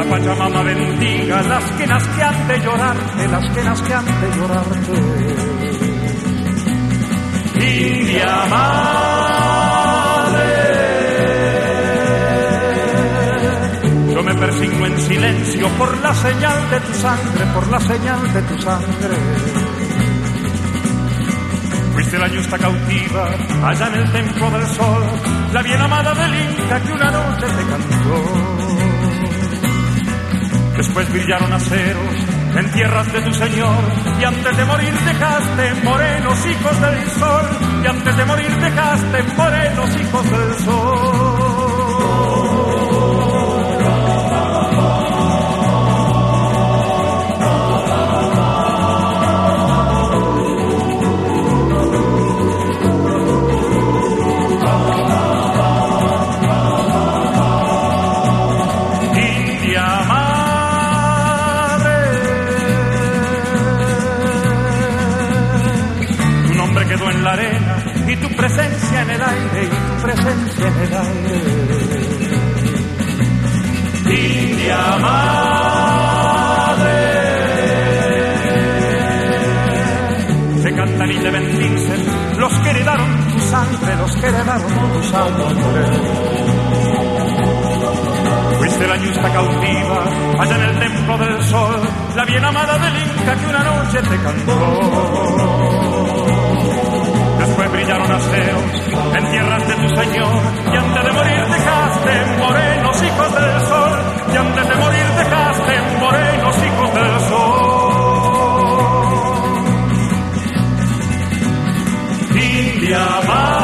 Pachamama bendiga las quenas que han de llorarte, las quenas que han de llorarte. India madre, yo me persigno en silencio por la señal de tu sangre, por la señal de tu sangre. Fuiste la ñusta cautiva allá en el templo del sol, la bien amada del Inca que una noche te cantó. Después brillaron aceros en tierras de tu Señor, y antes de morir dejaste morenos hijos del sol, y antes de morir dejaste morenos hijos del sol. En la arena y tu presencia en el aire, y tu presencia en el aire. India madre, te cantan y te bendicen los que heredaron tu sangre, los que heredaron tu sangre. Fuiste la ñusta cautiva allá en el templo del sol, la bien amada del Inca que una noche te cantó. Después brillaron aceros en tierras de tu Señor, y antes de morir dejaste morenos hijos del sol, y antes de morir dejaste morenos hijos del sol. India